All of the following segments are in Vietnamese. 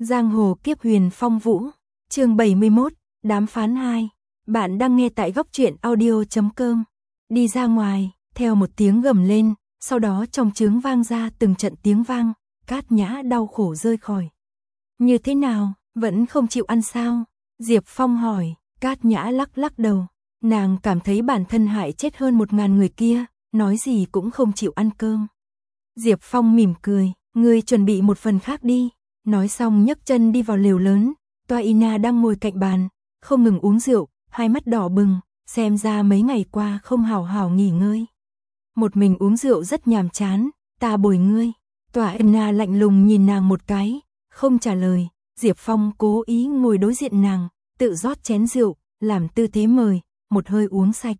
Giang hồ kiếp huyền phong vũ, chương 71, đàm phán 2. Bạn đang nghe tại góc truyện audio.com. Đi ra ngoài, theo một tiếng gầm lên, sau đó trong trướng vang ra từng trận tiếng vang, Cát Nhã đau khổ rơi khỏi. Như thế nào, vẫn không chịu ăn sao? Diệp Phong hỏi. Cát Nhã lắc lắc đầu, nàng cảm thấy bản thân hại chết hơn 1000 người kia, nói gì cũng không chịu ăn cơm. Diệp Phong mỉm cười, ngươi chuẩn bị một phần khác đi. Nói xong nhấc chân đi vào lều lớn, Toa Ina đang ngồi cạnh bàn, không ngừng uống rượu, hai mắt đỏ bừng, xem ra mấy ngày qua không hào hào nghỉ ngơi. Một mình uống rượu rất nhàm chán, ta bồi ngươi. Toa Ina lạnh lùng nhìn nàng một cái, không trả lời. Diệp Phong cố ý ngồi đối diện nàng, tự rót chén rượu, làm tư thế mời, một hơi uống sạch.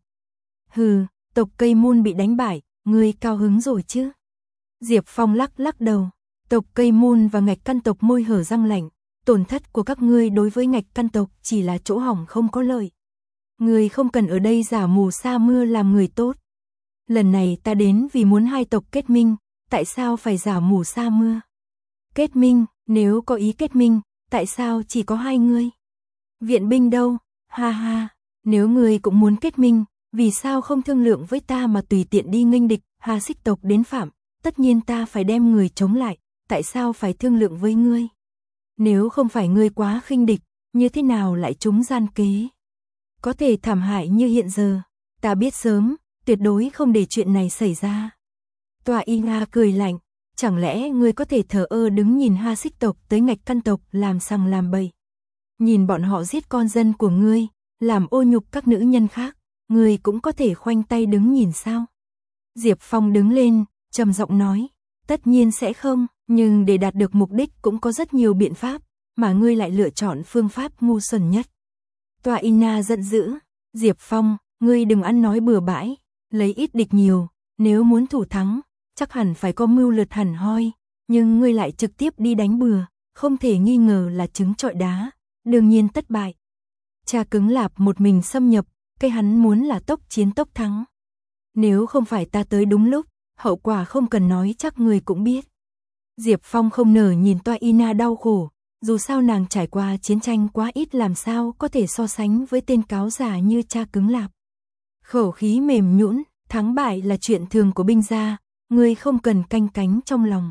Hừ, tộc Cây Môn bị đánh bại, ngươi cao hứng rồi chứ? Diệp Phong lắc lắc đầu. Tộc Cây Môn và Ngạch Căn tộc môi hở răng lạnh, tổn thất của các ngươi đối với Ngạch Căn tộc chỉ là chỗ hỏng không có lợi. Ngươi không cần ở đây giả mù sa mưa làm người tốt. Lần này ta đến vì muốn hai tộc kết minh, tại sao phải giả mù sa mưa? Kết minh, nếu có ý kết minh, tại sao chỉ có hai ngươi? Viện binh đâu? Ha ha, nếu ngươi cũng muốn kết minh, vì sao không thương lượng với ta mà tùy tiện đi nghênh địch, Hà Xích tộc đến phạm, tất nhiên ta phải đem người chống lại. Tại sao phải thương lượng với ngươi? Nếu không phải ngươi quá khinh địch, như thế nào lại trúng gian kế? Có thể thảm hại như hiện giờ, ta biết sớm, tuyệt đối không để chuyện này xảy ra. Toa Ina cười lạnh, chẳng lẽ ngươi có thể thờ ơ đứng nhìn Ha Xích tộc tới Ngạch Căn tộc làm sằng làm bậy? Nhìn bọn họ giết con dân của ngươi, làm ô nhục các nữ nhân khác, ngươi cũng có thể khoanh tay đứng nhìn sao? Diệp Phong đứng lên, trầm giọng nói, tất nhiên sẽ không. Nhưng để đạt được mục đích cũng có rất nhiều biện pháp, mà ngươi lại lựa chọn phương pháp ngu xuẩn nhất. Toa Ina giận dữ, Diệp Phong, ngươi đừng ăn nói bừa bãi, lấy ít địch nhiều, nếu muốn thủ thắng, chắc hẳn phải có mưu lược hẳn hoi, nhưng ngươi lại trực tiếp đi đánh bừa, không thể nghi ngờ là trứng trọi đá, đương nhiên thất bại. Cha Cứng Lạp một mình xâm nhập, cái hắn muốn là tốc chiến tốc thắng. Nếu không phải ta tới đúng lúc, hậu quả không cần nói chắc ngươi cũng biết. Diệp Phong không nở nhìn Toa Ina đau khổ, dù sao nàng trải qua chiến tranh quá ít làm sao có thể so sánh với tên cáo giả như Cha Cứng Lạp. Khẩu khí mềm nhũn, thắng bại là chuyện thường của binh gia, ngươi không cần canh cánh trong lòng.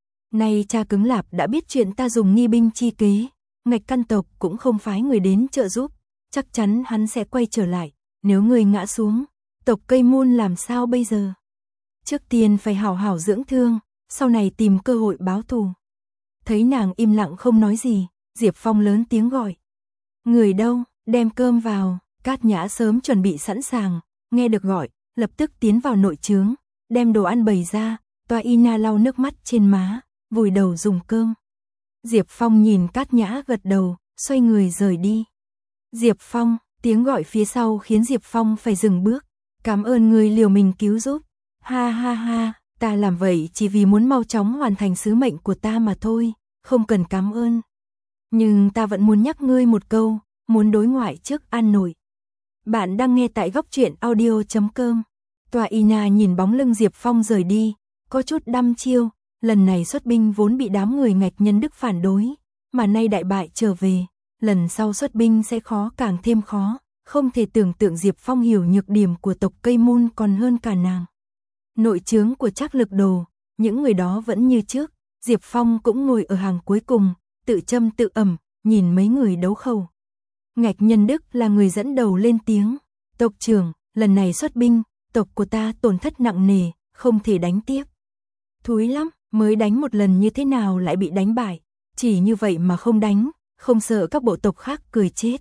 Nay Cha Cứng Lạp đã biết chuyện ta dùng nghi binh chi kế, Ngạch Căn tộc cũng không phái người đến trợ giúp, chắc chắn hắn sẽ quay trở lại, nếu ngươi ngã xuống, tộc Cây Môn làm sao bây giờ? Trước tiên phải hảo hảo dưỡng thương, sau này tìm cơ hội báo thù. Thấy nàng im lặng không nói gì, Diệp Phong lớn tiếng gọi. Người đâu, đem cơm vào. Cát Nhã sớm chuẩn bị sẵn sàng, nghe được gọi, lập tức tiến vào nội trướng, đem đồ ăn bày ra. Toa Ina lau nước mắt trên má, vùi đầu dùng cơm. Diệp Phong nhìn Cát Nhã gật đầu, xoay người rời đi. Diệp Phong, tiếng gọi phía sau khiến Diệp Phong phải dừng bước. Cảm ơn người liều mình cứu giúp. Ha ha ha. Ta làm vậy chỉ vì muốn mau chóng hoàn thành sứ mệnh của ta mà thôi, không cần cảm ơn. Nhưng ta vẫn muốn nhắc ngươi một câu, muốn đối ngoại trước An Nội. Bạn đang nghe tại góc truyện audio.com. Toa Ina nhìn bóng lưng Diệp Phong rời đi, có chút đăm chiêu, lần này xuất binh vốn bị đám người Ngạch Nhân Đức phản đối, mà nay đại bại trở về, lần sau xuất binh sẽ khó càng thêm khó, không thể tưởng tượng Diệp Phong hiểu nhược điểm của tộc Cây Môn còn hơn cả nàng. Nội trướng của Trác Lực Đồ, những người đó vẫn như trước, Diệp Phong cũng ngồi ở hàng cuối cùng, tự châm tự ẩm, nhìn mấy người đấu khẩu. Ngạch Nhân Đức là người dẫn đầu lên tiếng, tộc trưởng, lần này xuất binh, tộc của ta tổn thất nặng nề, không thể đánh tiếp. Thúi lắm, mới đánh một lần như thế nào lại bị đánh bại, chỉ như vậy mà không đánh, không sợ các bộ tộc khác cười chết.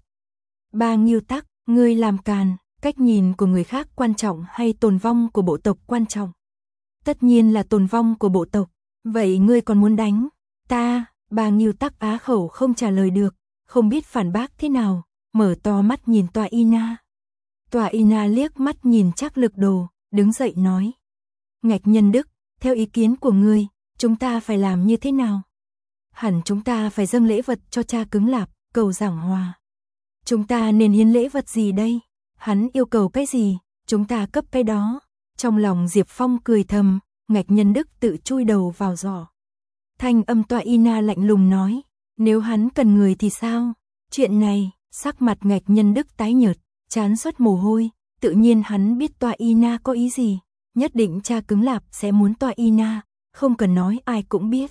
Ba Nghiêu Tắc, ngươi làm càn. Cách nhìn của người khác quan trọng hay tồn vong của bộ tộc quan trọng? Tất nhiên là tồn vong của bộ tộc. Vậy ngươi còn muốn đánh ta? Ba Nghiêu Tắc á khẩu không trả lời được, không biết phản bác thế nào, mở to mắt nhìn Toa Ina. Toa Ina liếc mắt nhìn Trác Lực Đồ, đứng dậy nói. Ngạch Nhân Đức, theo ý kiến của ngươi, chúng ta phải làm như thế nào? Hẳn chúng ta phải dâng lễ vật cho Cha Cứng Lạp, cầu giảng hòa. Chúng ta nên hiến lễ vật gì đây? Hắn yêu cầu cái gì, chúng ta cấp cái đó. Trong lòng Diệp Phong cười thầm, Ngạch Nhân Đức tự chui đầu vào giỏ. Thanh âm Toa Ina lạnh lùng nói, Nếu hắn cần người thì sao? Chuyện này, sắc mặt Ngạch Nhân Đức tái nhợt, trán xuất mồ hôi, tự nhiên hắn biết Tòa Y Na có ý gì, nhất định cha cứng Lạp sẽ muốn Tòa Y Na, không cần nói ai cũng biết.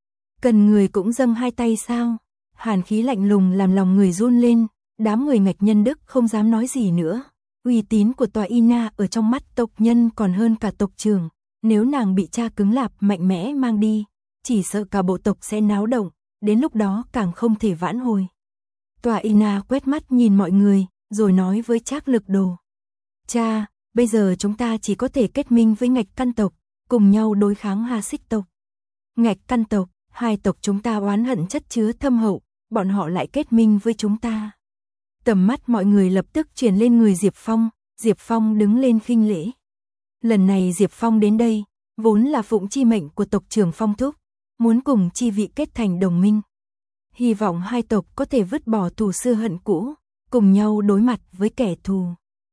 Cần người cũng dâng hai tay sao? Hàn khí lạnh lùng làm lòng người run lên, đám người Ngạch Nhân Đức không dám nói gì nữa. Uy tín của Tòa Y Na ở trong mắt tộc nhân còn hơn cả tộc trưởng, nếu nàng bị cha cứng Lạp mạnh mẽ mang đi, chỉ sợ cả bộ tộc sẽ náo động, đến lúc đó càng không thể vãn hồi. Tòa Y Na quét mắt nhìn mọi người, rồi nói với Trác Lực Đồ. Cha, bây giờ chúng ta chỉ có thể kết minh với Ngạch Căn tộc, cùng nhau đối kháng Hà Xích tộc. Ngạch Căn tộc, hai tộc chúng ta oán hận chất chứa thâm hậu, bọn họ lại kết minh với chúng ta. Tầm mắt mọi người lập tức chuyển lên người Diệp Phong đứng lên khinh lễ. Lần này Diệp Phong đến đây, vốn là phụng chi mệnh của tộc trưởng Phong Thúc, muốn cùng chi vị kết thành đồng minh. Hy vọng hai tộc có thể vứt bỏ thù xưa hận cũ, cùng nhau đối mặt với kẻ thù.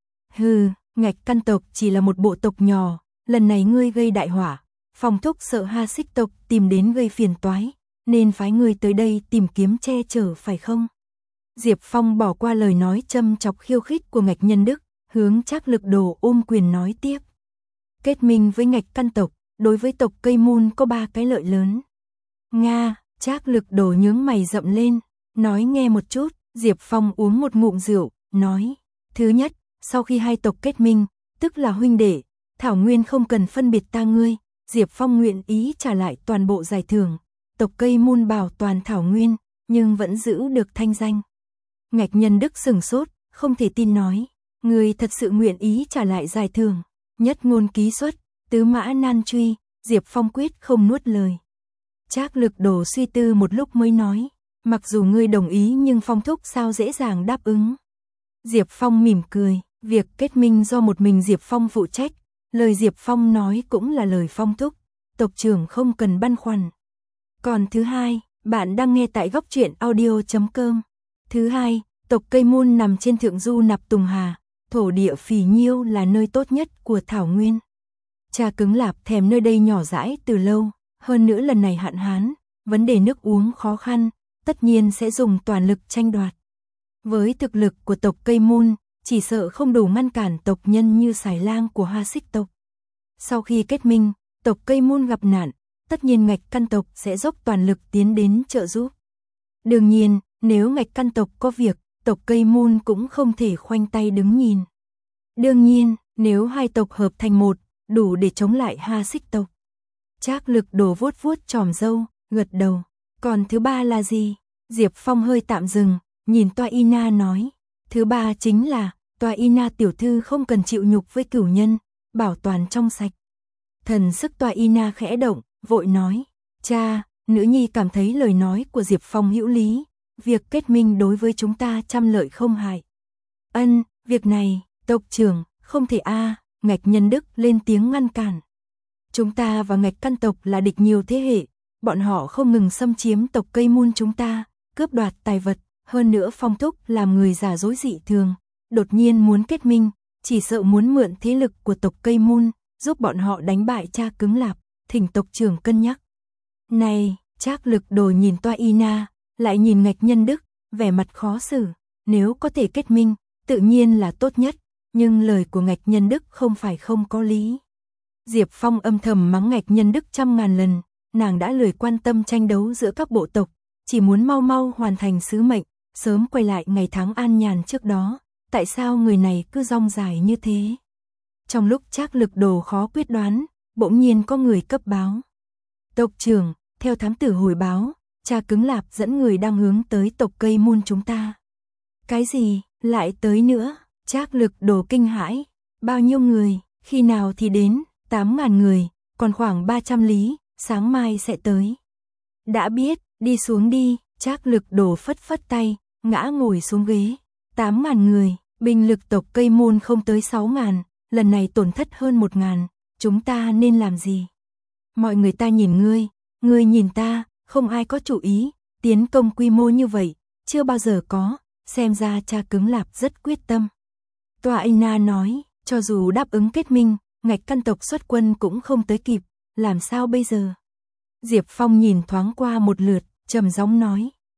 Hừ, Ngạch Căn tộc chỉ là một bộ tộc nhỏ, lần này ngươi gây đại họa, Phong Thúc sợ Ha Xích tộc tìm đến gây phiền toái, nên phái ngươi tới đây tìm kiếm che chở phải không? Diệp Phong bỏ qua lời nói châm chọc khiêu khích của Ngạch Nhân Đức, hướng Trác Lực Đồ ôm quyền nói tiếp. Kết minh với Ngạch Căn tộc, đối với tộc Cây Mun có 3 cái lợi lớn. Nga, Trác Lực Đồ nhướng mày rậm lên, nói nghe một chút. Diệp Phong uống một ngụm rượu, nói. Thứ nhất, sau khi hai tộc kết minh, tức là huynh đệ, Thảo Nguyên không cần phân biệt ta ngươi, Diệp Phong nguyện ý trả lại toàn bộ giải thưởng. Tộc Cây Mun bảo toàn Thảo Nguyên, nhưng vẫn giữ được thanh danh. Ngạch Nhân Đức sừng sốt, không thể tin nói. Ngươi thật sự nguyện ý trả lại giải thưởng. Nhất ngôn ký xuất, tứ mã nan truy, Diệp Phong quyết không nuốt lời. Trác Lực Đồ suy tư một lúc mới nói. Mặc dù ngươi đồng ý nhưng Phong Thúc sao dễ dàng đáp ứng. Diệp Phong mỉm cười, việc kết minh do một mình Diệp Phong phụ trách. Lời Diệp Phong nói cũng là lời Phong Thúc, tộc trưởng không cần băn khoăn. Còn thứ hai, bạn đang nghe tại góc truyện audio.com. Thứ hai, tộc Cây Mun nằm trên thượng du Nạp Tùng Hà, thổ địa phì nhiêu là nơi tốt nhất của Thảo Nguyên. Cha cứng Lạp thèm nơi đây nhỏ dãi từ lâu, hơn nữa lần này hạn hán, vấn đề nước uống khó khăn, tất nhiên sẽ dùng toàn lực tranh đoạt. Với thực lực của tộc Cây Mun, chỉ sợ không đủ ngăn cản tộc nhân như Xài Lang của Ha Xích tộc. Sau khi kết minh, tộc Cây Mun gặp nạn, tất nhiên Ngạch Căn tộc sẽ dốc toàn lực tiến đến trợ giúp. Đương nhiên, nếu Ngạch Căn tộc có việc, tộc Cây Mun cũng không thể khoanh tay đứng nhìn. Đương nhiên, nếu hai tộc hợp thành một, đủ để chống lại Ha Xích tộc. Trác Lực Đồ vuốt vuốt chòm râu, gật đầu. Còn thứ ba là gì? Diệp Phong hơi tạm dừng, nhìn Tòa Y Na nói. Thứ ba chính là, Tòa Y Na tiểu thư không cần chịu nhục với cửu nhân, bảo toàn trong sạch. Thần sức Tòa Y Na khẽ động, vội nói. Cha, nữ nhi cảm thấy lời nói của Diệp Phong hữu lý. Việc kết minh đối với chúng ta trăm lợi không hại. Ân, việc này, tộc trưởng, không thể Ngạch Nhân Đức lên tiếng ngăn cản. Chúng ta và Ngạch Căn tộc là địch nhiều thế hệ, bọn họ không ngừng xâm chiếm tộc Cây Mun chúng ta, cướp đoạt tài vật, hơn nữa Phong Thúc làm người giả dối dị thường, đột nhiên muốn kết minh, chỉ sợ muốn mượn thế lực của tộc Cây Mun, giúp bọn họ đánh bại cha cứng Lạp, thỉnh tộc trưởng cân nhắc. Này, Trác Lực Đồ nhìn Tòa Y Na, lại nhìn Ngạch Nhân Đức, vẻ mặt khó xử, nếu có thể kết minh, tự nhiên là tốt nhất, nhưng lời của Ngạch Nhân Đức không phải không có lý. Diệp Phong âm thầm mắng Ngạch Nhân Đức 100.000 lần, nàng đã lười quan tâm tranh đấu giữa các bộ tộc, chỉ muốn mau mau hoàn thành sứ mệnh, sớm quay lại ngày tháng an nhàn trước đó, tại sao người này cứ rong dài như thế? Trong lúc Trác Lực Đồ khó quyết đoán, bỗng nhiên có người cấp báo. Tộc trưởng, theo thám tử hồi báo, cha cứng Lạp dẫn người đang hướng tới tộc Cây Mun chúng ta. Cái gì, lại tới nữa? Trác Lực Đồ kinh hãi. Bao nhiêu người, khi nào thì đến? 8.000 người, còn khoảng 300 lý, sáng mai sẽ tới. Đã biết, đi xuống đi. Trác Lực Đồ phất phất tay, ngã ngồi xuống ghế. 8.000 người, binh lực tộc Cây Mun không tới 6.000, lần này tổn thất hơn 1.000, chúng ta nên làm gì? Mọi người ta nhìn ngươi nhìn ta, không ai có chủ ý, tiến công quy mô như vậy, chưa bao giờ có, xem ra cha cứng Lạp rất quyết tâm. Tòa Y Na nói, cho dù đáp ứng kết minh, Ngạch Căn tộc xuất quân cũng không tới kịp, làm sao bây giờ? Diệp Phong nhìn thoáng qua một lượt, trầm giọng nói,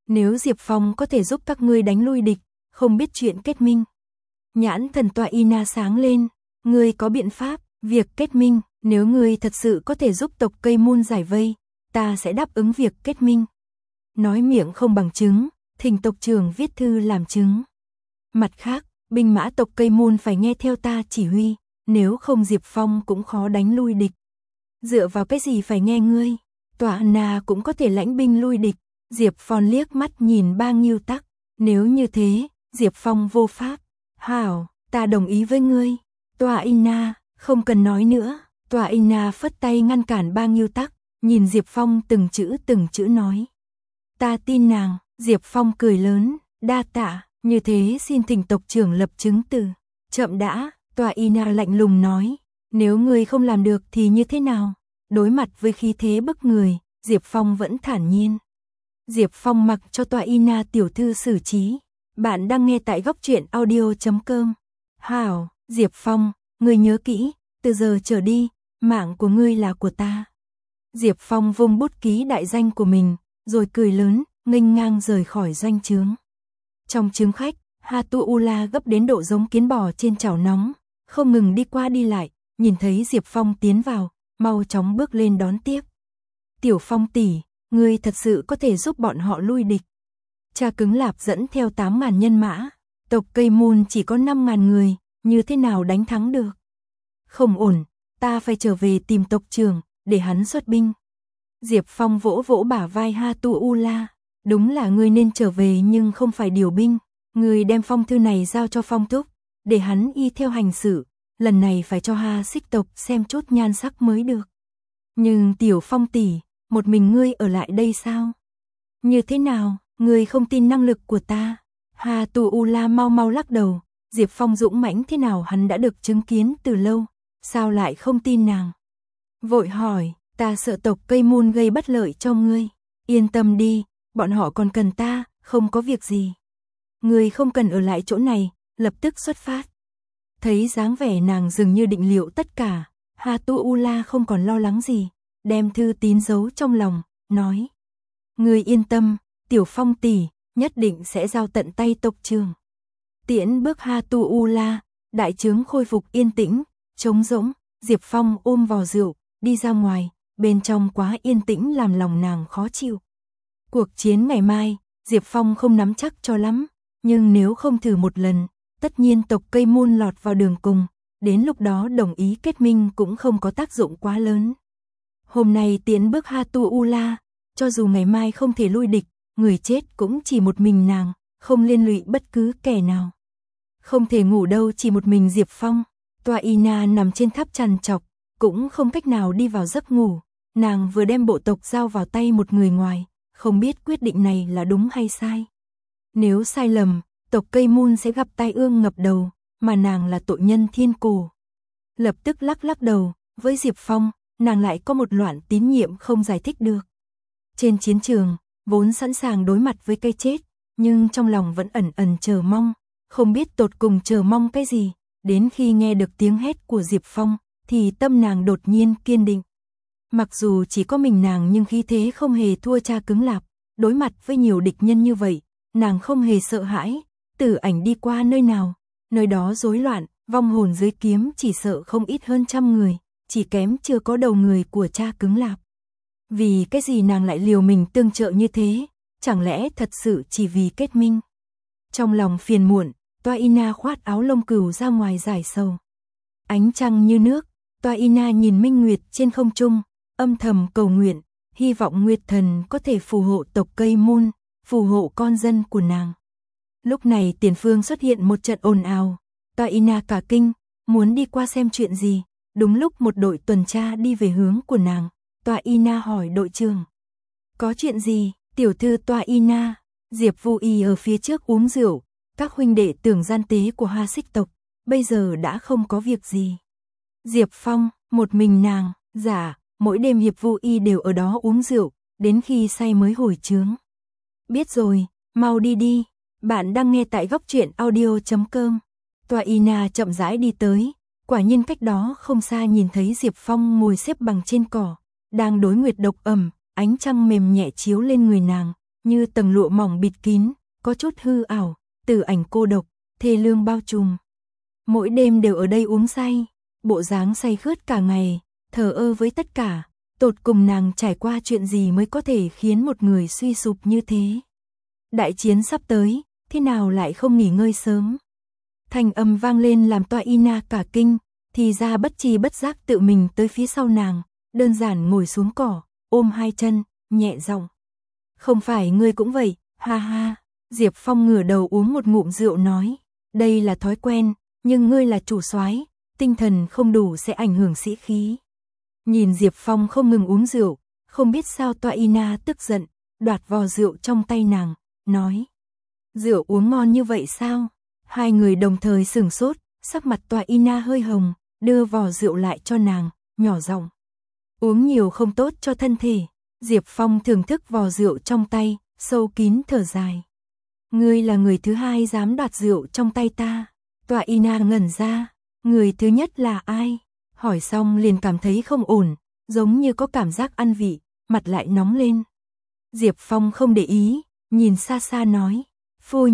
Nếu Diệp Phong có thể giúp các ngươi đánh lui địch, không biết chuyện kết minh. Nhãn thần Tọa Y Na sáng lên, ngươi có biện pháp, việc kết minh, nếu ngươi thật sự có thể giúp tộc Cây Môn giải vây, ta sẽ đáp ứng việc kết minh. Nói miệng không bằng chứng, thỉnh tộc trưởng viết thư làm chứng. Mặt khác, binh mã tộc Cây Môn phải nghe theo ta chỉ huy, nếu không Diệp Phong cũng khó đánh lui địch. Dựa vào cái gì phải nghe ngươi? Tọa Na cũng có thể lãnh binh lui địch. Diệp Phong liếc mắt nhìn Ba Ngưu Tắc, nếu như thế, Diệp Phong vô pháp. Hảo, ta đồng ý với ngươi. Tọa Y Na, không cần nói nữa. Tọa Y Na phất tay ngăn cản Ba Ngưu Tắc, nhìn Diệp Phong từng chữ nói. Ta tin nàng. Diệp Phong cười lớn, đa tạ, như thế xin thỉnh tộc trưởng lập chứng từ. Chậm đã, Tọa Y Na lạnh lùng nói, nếu ngươi không làm được thì như thế nào? Đối mặt với khí thế bức người, Diệp Phong vẫn thản nhiên. Diệp Phong mặc cho Tọa Y Na tiểu thư xử trí. Bạn đang nghe tại góc truyện audio.com. Hảo, Diệp Phong, ngươi nhớ kỹ, từ giờ trở đi, mạng của ngươi là của ta. Diệp Phong vung bút ký đại danh của mình, rồi cười lớn, nghênh ngang rời khỏi doanh trướng. Trong trướng khách, Hatu-ula gấp đến độ giống kiến bò trên chảo nóng, không ngừng đi qua đi lại, nhìn thấy Diệp Phong tiến vào, mau chóng bước lên đón tiếp. Tiểu Phong tỷ, ngươi thật sự có thể giúp bọn họ lui địch. Cha Cứng Lạp dẫn theo 8.000 nhân mã, tộc Cây Môn chỉ có 5.000 người, như thế nào đánh thắng được? Không ổn, ta phải trở về tìm tộc trưởng, để hắn xuất binh. Diệp Phong vỗ vỗ bả vai Hatu-ula, đúng là ngươi nên trở về nhưng không phải điều binh, ngươi đem phong thư này giao cho Phong thúc, để hắn y theo hành xử, lần này phải cho Ha Xích tộc xem chút nhan sắc mới được. Nhưng Tiểu Phong tỷ, một mình ngươi ở lại đây sao? Như thế nào, ngươi không tin năng lực của ta? Hatu-ula mau lắc đầu, Diệp Phong dũng mãnh thế nào hắn đã được chứng kiến từ lâu, sao lại không tin nàng? Vội hỏi, ta sợ tộc Cây Môn gây bất lợi cho ngươi. Yên tâm đi, bọn họ còn cần ta, không có việc gì. Ngươi không cần ở lại chỗ này, lập tức xuất phát. Thấy dáng vẻ nàng dường như định liệu tất cả, Hatu-ula không còn lo lắng gì, đem thư tín giấu trong lòng, nói. Ngươi yên tâm, Tiểu Phong tỷ, nhất định sẽ giao tận tay tộc trưởng. Tiễn bước Hatu-ula, đại trướng khôi phục yên tĩnh, trống rỗng, Diệp Phong ôm vò rượu, đi ra ngoài, bên trong quá yên tĩnh làm lòng nàng khó chịu. Cuộc chiến ngày mai, Diệp Phong không nắm chắc cho lắm, nhưng nếu không thử một lần, tất nhiên tộc Cây Môn lọt vào đường cùng, đến lúc đó đồng ý kết minh cũng không có tác dụng quá lớn. Hôm nay tiến bước Hatu-ula, cho dù ngày mai không thể lui địch, người chết cũng chỉ một mình nàng, không liên lụy bất cứ kẻ nào. Không thể ngủ đâu chỉ một mình Diệp Phong, Tọa Y Na nằm trên tháp trằn trọc, cũng không cách nào đi vào giấc ngủ, nàng vừa đem bộ tộc giao vào tay một người ngoài, không biết quyết định này là đúng hay sai. Nếu sai lầm, tộc Cây Môn sẽ gặp tai ương ngập đầu, mà nàng là tội nhân thiên cổ. Lập tức lắc đầu, với Diệp Phong, nàng lại có một loạn tín nhiệm không giải thích được. Trên chiến trường, vốn sẵn sàng đối mặt với cái chết, nhưng trong lòng vẫn ẩn chờ mong, không biết tột cùng chờ mong cái gì, đến khi nghe được tiếng hét của Diệp Phong, thì tâm nàng đột nhiên kiên định. Mặc dù chỉ có mình nàng nhưng khí thế không hề thua Cha Cứng Lạp, đối mặt với nhiều địch nhân như vậy, nàng không hề sợ hãi, Tử Ảnh đi qua nơi nào, nơi đó rối loạn, vong hồn dưới kiếm chỉ sợ không ít hơn 100 người, chỉ kém chưa có đầu người của Cha Cứng Lạp. Vì cái gì nàng lại liều mình tương trợ như thế, chẳng lẽ thật sự chỉ vì kết minh? Trong lòng phiền muộn, Tọa Y Na khoát áo lông cừu ra ngoài giải sầu. Ánh trăng như nước, Tọa Y Na nhìn minh nguyệt trên không trung, âm thầm cầu nguyện, hy vọng Nguyệt Thần có thể phù hộ tộc Cây Môn, phù hộ con dân của nàng. Lúc này tiền phương xuất hiện một trận ồn ào, Tọa Y Na cả kinh, muốn đi qua xem chuyện gì, đúng lúc một đội tuần tra đi về hướng của nàng, Tọa Y Na hỏi đội trưởng. Có chuyện gì, tiểu thư Tọa Y Na? Diệp Vu Y ở phía trước uống rượu, các huynh đệ tưởng gian tế của Ha Xích tộc, bây giờ đã không có việc gì. Diệp Phong, một mình nàng, dạ, mỗi đêm Hiệp Vu Y đều ở đó uống rượu, đến khi say mới hồi trướng. Biết rồi, mau đi đi, bạn đang nghe tại góc truyện audio.com. Tọa Y Na chậm rãi đi tới, quả nhiên cách đó không xa nhìn thấy Diệp Phong ngồi xếp bằng trên cỏ, đang đối nguyệt độc ẩm, ánh trăng mềm nhẹ chiếu lên người nàng, như tầng lụa mỏng bịt kín, có chút hư ảo, tử ảnh cô độc, thê lương bao trùm. Mỗi đêm đều ở đây uống say, bộ dáng say khướt cả ngày, thờ ơ với tất cả, tột cùng nàng trải qua chuyện gì mới có thể khiến một người suy sụp như thế. Đại chiến sắp tới, thế nào lại không nghỉ ngơi sớm? Thanh âm vang lên làm Toa Ina cả kinh, thì ra bất tri bất giác tự mình tới phía sau nàng, đơn giản ngồi xuống cỏ, ôm hai chân, nhẹ giọng. Không phải ngươi cũng vậy, ha ha. Diệp Phong ngửa đầu uống một ngụm rượu nói, đây là thói quen, nhưng ngươi là chủ soái, tinh thần không đủ sẽ ảnh hưởng sĩ khí. Nhìn Diệp Phong không ngừng uống rượu, không biết sao Toa Ina tức giận, đoạt vò rượu trong tay nàng, nói. Rượu uống ngon như vậy sao? Hai người đồng thời sửng sốt, sắc mặt Toa Ina hơi hồng, đưa vò rượu lại cho nàng, nhỏ giọng. Uống nhiều không tốt cho thân thể. Diệp Phong thưởng thức vò rượu trong tay, sâu kín thở dài. Ngươi là người thứ hai dám đoạt rượu trong tay ta. Toa Ina ngẩn ra, người thứ nhất là ai? Hỏi xong liền cảm thấy không ổn, giống như có cảm giác ăn vị, mặt lại nóng lên. Diệp Phong không để ý, nhìn xa xa nói, phu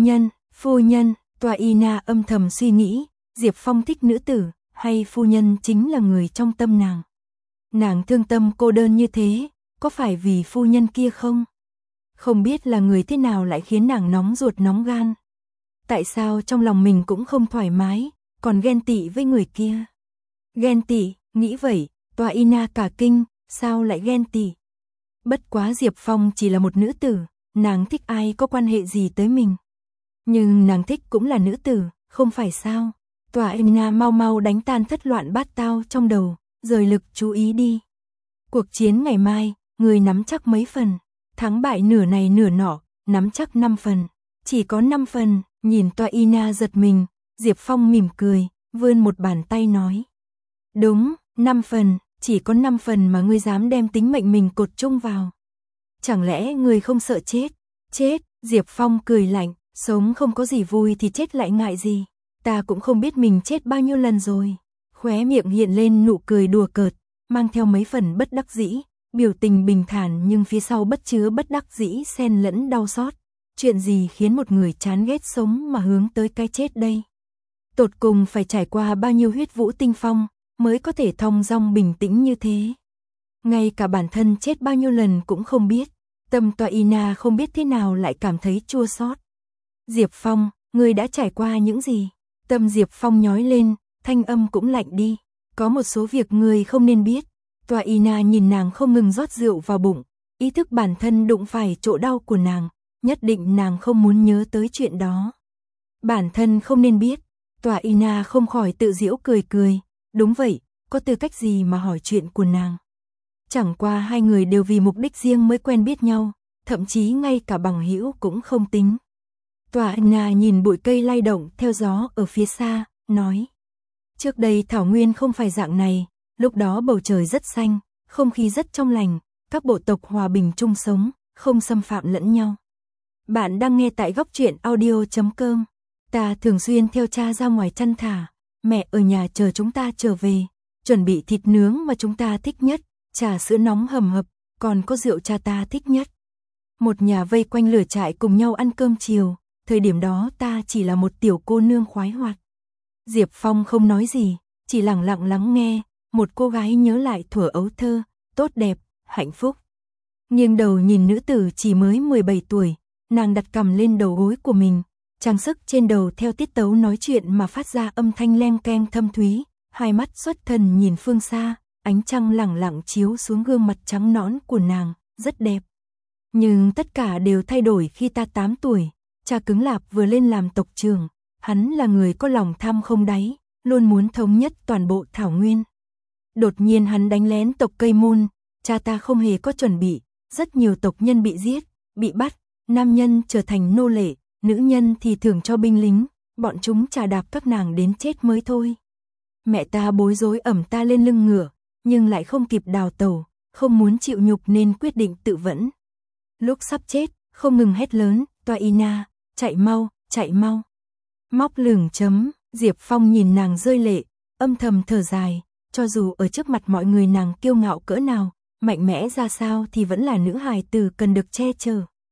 nhân, Toa Ina âm thầm suy nghĩ, Diệp Phong thích nữ tử, hay phu nhân chính là người trong tâm nàng. Nàng thương tâm cô đơn như thế, có phải vì phu nhân kia không? Không biết là người thế nào lại khiến nàng nóng ruột nóng gan. Tại sao trong lòng mình cũng không thoải mái, còn ghen tị với người kia? Ghen tị, nghĩ vậy, Toa Ina cả kinh, sao lại ghen tị? Bất quá Diệp Phong chỉ là một nữ tử, nàng thích ai có quan hệ gì tới mình. Nhưng nàng thích cũng là nữ tử, không phải sao? Toa Ina mau mau đánh tan thất loạn bát tao trong đầu, rời lực chú ý đi. Cuộc chiến ngày mai, người nắm chắc mấy phần? Thắng bại nửa này nửa nọ, nắm chắc 5 phần. Chỉ có 5 phần, nhìn Toa Ina giật mình, Diệp Phong mỉm cười, vươn một bàn tay nói. Đúng, 5 phần, chỉ có 5 phần mà ngươi dám đem tính mệnh mình cột chung vào. Chẳng lẽ ngươi không sợ chết? Chết, Diệp Phong cười lạnh, sống không có gì vui thì chết lại ngại gì. Ta cũng không biết mình chết bao nhiêu lần rồi. Khóe miệng hiện lên nụ cười đùa cợt, mang theo mấy phần bất đắc dĩ, biểu tình bình thản nhưng phía sau bất chứa bất đắc dĩ xen lẫn đau xót. Chuyện gì khiến một người chán ghét sống mà hướng tới cái chết đây? Tột cùng phải trải qua bao nhiêu huyết vũ tinh phong mới có thể thong dong bình tĩnh như thế? Ngay cả bản thân chết bao nhiêu lần cũng không biết, tâm Toa Ina không biết thế nào lại cảm thấy chua xót. Diệp Phong, ngươi đã trải qua những gì? Tâm Diệp Phong nhói lên, thanh âm cũng lạnh đi. Có một số việc ngươi không nên biết. Toa Ina nhìn nàng không ngừng rót rượu vào bụng, ý thức bản thân đụng phải chỗ đau của nàng, nhất định nàng không muốn nhớ tới chuyện đó. Bản thân không nên biết. Toa Ina không khỏi tự giễu cười cười, đúng vậy, có tư cách gì mà hỏi chuyện của nàng. Chẳng qua hai người đều vì mục đích riêng mới quen biết nhau, thậm chí ngay cả bằng hữu cũng không tính. Toa Ina nhìn bụi cây lay động theo gió ở phía xa, nói. Trước đây Thảo Nguyên không phải dạng này, lúc đó bầu trời rất xanh, không khí rất trong lành, các bộ tộc hòa bình chung sống, không xâm phạm lẫn nhau. Bạn đang nghe tại góc truyện audio.com. Ta thường xuyên theo cha ra ngoài chăn thả, mẹ ở nhà chờ chúng ta trở về, chuẩn bị thịt nướng mà chúng ta thích nhất, trà sữa nóng hầm hập, còn có rượu cha ta thích nhất. Một nhà vây quanh lửa trại cùng nhau ăn cơm chiều, thời điểm đó ta chỉ là một tiểu cô nương khoái hoạt. Diệp Phong không nói gì, chỉ lặng lặng lắng nghe, một cô gái nhớ lại thuở ấu thơ, tốt đẹp, hạnh phúc. Nghiêng đầu nhìn nữ tử chỉ mới 17 tuổi, nàng đặt cằm lên đầu gối của mình, trang sức trên đầu theo tiết tấu nói chuyện mà phát ra âm thanh leng keng thâm thúy, hai mắt xuất thần nhìn phương xa, ánh trăng lẳng lặng chiếu xuống gương mặt trắng nõn của nàng, rất đẹp. Nhưng tất cả đều thay đổi khi ta 8 tuổi, cha Cứng Lạp vừa lên làm tộc trưởng, hắn là người có lòng tham không đáy, luôn muốn thống nhất toàn bộ Thảo Nguyên. Đột nhiên hắn đánh lén tộc Cây Môn, cha ta không hề có chuẩn bị, rất nhiều tộc nhân bị giết, bị bắt, nam nhân trở thành nô lệ, nữ nhân thì thưởng cho binh lính, bọn chúng chà đạp các nàng đến chết mới thôi. Mẹ ta bối rối ẩm ta lên lưng ngựa, nhưng lại không kịp đào tẩu, không muốn chịu nhục nên quyết định tự vẫn. Lúc sắp chết, không ngừng hét lớn, Toa Ina, chạy mau, chạy mau. Móc lửng chấm, Diệp Phong nhìn nàng rơi lệ, âm thầm thở dài, cho dù ở trước mặt mọi người nàng kiêu ngạo cỡ nào, mạnh mẽ ra sao thì vẫn là nữ hài tử cần được che chở.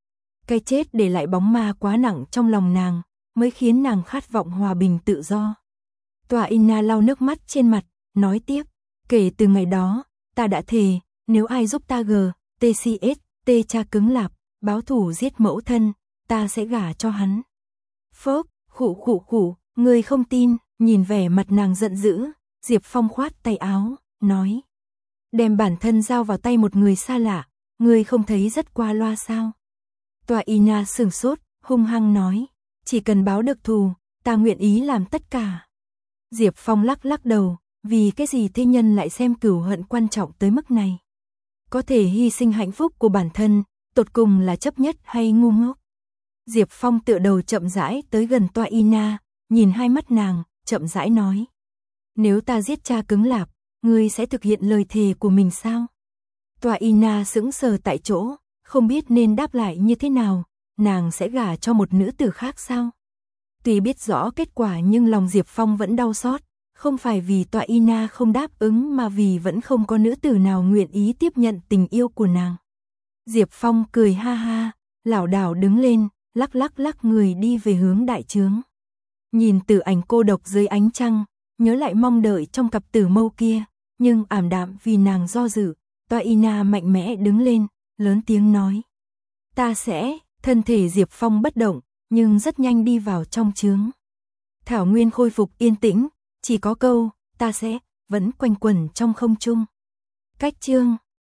Cái chết để lại bóng ma quá nặng trong lòng nàng, mới khiến nàng khát vọng hòa bình tự do. Tòa Ina lau nước mắt trên mặt, nói tiếp, kể từ ngày đó, ta đã thề, nếu ai giúp ta TCST cha cứng lạp, báo thù giết mẫu thân, ta sẽ gả cho hắn. Phốc, khụ, ngươi không tin, nhìn vẻ mặt nàng giận dữ, Diệp Phong khoát tay áo, nói. Đem bản thân giao vào tay một người xa lạ, ngươi không thấy rất qua loa sao? Tòa Ina sửng sốt, hung hăng nói, chỉ cần báo được thù, ta nguyện ý làm tất cả. Diệp Phong lắc đầu, vì cái gì thế nhân lại xem cửu hận quan trọng tới mức này? Có thể hy sinh hạnh phúc của bản thân, tột cùng là chấp nhất hay ngu ngốc? Diệp Phong tựa đầu chậm rãi tới gần tòa Ina, nhìn hai mắt nàng, chậm rãi nói. Nếu ta giết cha cứng lạp, ngươi sẽ thực hiện lời thề của mình sao? Tòa Ina sững sờ tại chỗ, không biết nên đáp lại như thế nào, nàng sẽ gả cho một nữ tử khác sao? Tuy biết rõ kết quả nhưng lòng Diệp Phong vẫn đau xót, không phải vì tòa Ina không đáp ứng mà vì vẫn không có nữ tử nào nguyện ý tiếp nhận tình yêu của nàng. Diệp Phong cười ha ha, lảo đảo đứng lên, lắc người đi về hướng đại trướng. Nhìn Tử Ảnh cô độc dưới ánh trăng, nhớ lại mong đợi trong cặp tử mâu kia, nhưng ảm đạm vì nàng do dự, tòa Ina mạnh mẽ đứng lên, lớn tiếng nói. Ta sẽ, thân thể Diệp Phong bất động, nhưng rất nhanh đi vào trong trướng. Thảo nguyên khôi phục yên tĩnh, chỉ có câu, ta sẽ, vẫn quanh quẩn trong không trung. Cách chương